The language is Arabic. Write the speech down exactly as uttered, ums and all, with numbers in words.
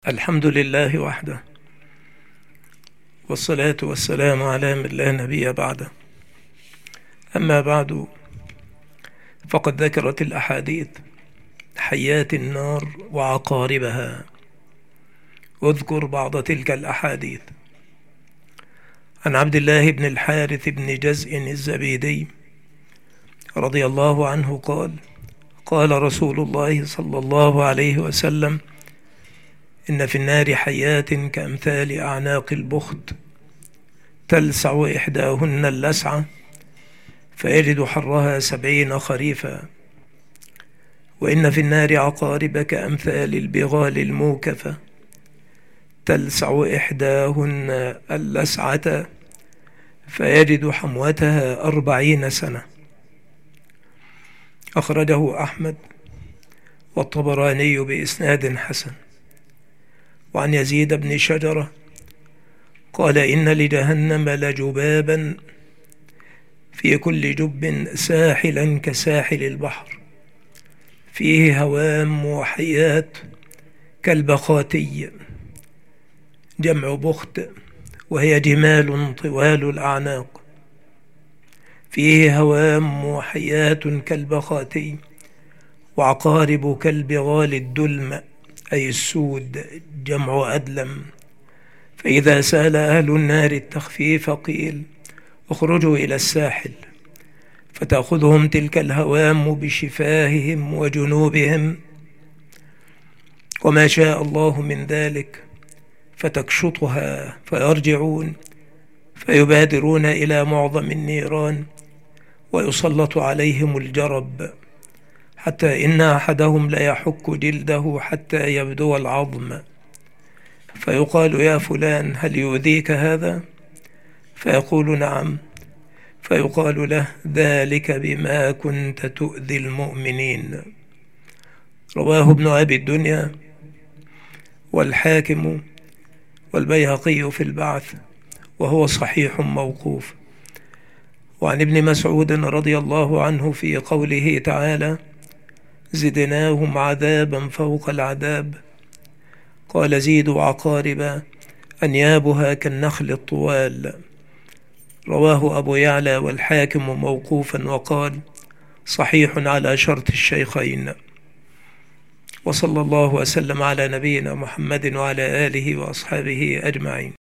الحمد لله وحده، والصلاة والسلام على من لا نبي بعده. أما بعد، فقد ذكرت الأحاديث حيات النار وعقاربها. واذكر بعض تلك الأحاديث. عن عبد الله بن الحارث بن جزء الزبيدي رضي الله عنه قال: قال رسول الله صلى الله عليه وسلم: إن في النار حيات كأمثال أعناق البخت، تلسع إحداهن اللسعة فيجد حرها سبعين خريفا. وإن في النار عقارب كأمثال البغال الموكفة، تلسع إحداهن اللسعة فيجد حموتها أربعين سنة. أخرجه أحمد والطبراني بإسناد حسن. وعن يزيد بن شجرة قال: إن لجهنم لجبابا في كل جب ساحلا كساحل البحر، فيه هوام وحيات كالبخاتي، جمع بخت، وهي جمال طوال الأعناق. فيه هوام وحيات كالبخاتي، وعقارب كالبغال الدلم، أي السود، جمع أدلم. فإذا سأل أهل النار التخفيف قيل: اخرجوا إلى الساحل، فتأخذهم تلك الهوام بشفاههم وجنوبهم، وما شاء الله من ذلك، فتكشطها فيرجعون فيبادرون إلى معظم النيران، ويسلط عليهم الجرب، حتى إن أحدهم ليحك جلده حتى يبدو العظم، فيقال: يا فلان، هل يؤذيك هذا؟ فيقول: نعم. فيقال له: ذلك بما كنت تؤذي المؤمنين. رواه ابن أبي الدنيا والحاكم والبيهقي في البعث، وهو صحيح موقوف. وعن ابن مسعود رضي الله عنه في قوله تعالى: زدناهم عذابا فوق العذاب، قال: زيدوا عقارب أنيابها كالنخل الطوال. رواه أبو يعلى والحاكم موقوفا، وقال: صحيح على شرط الشيخين. وصلى الله وسلم على نبينا محمد وعلى آله وأصحابه أجمعين.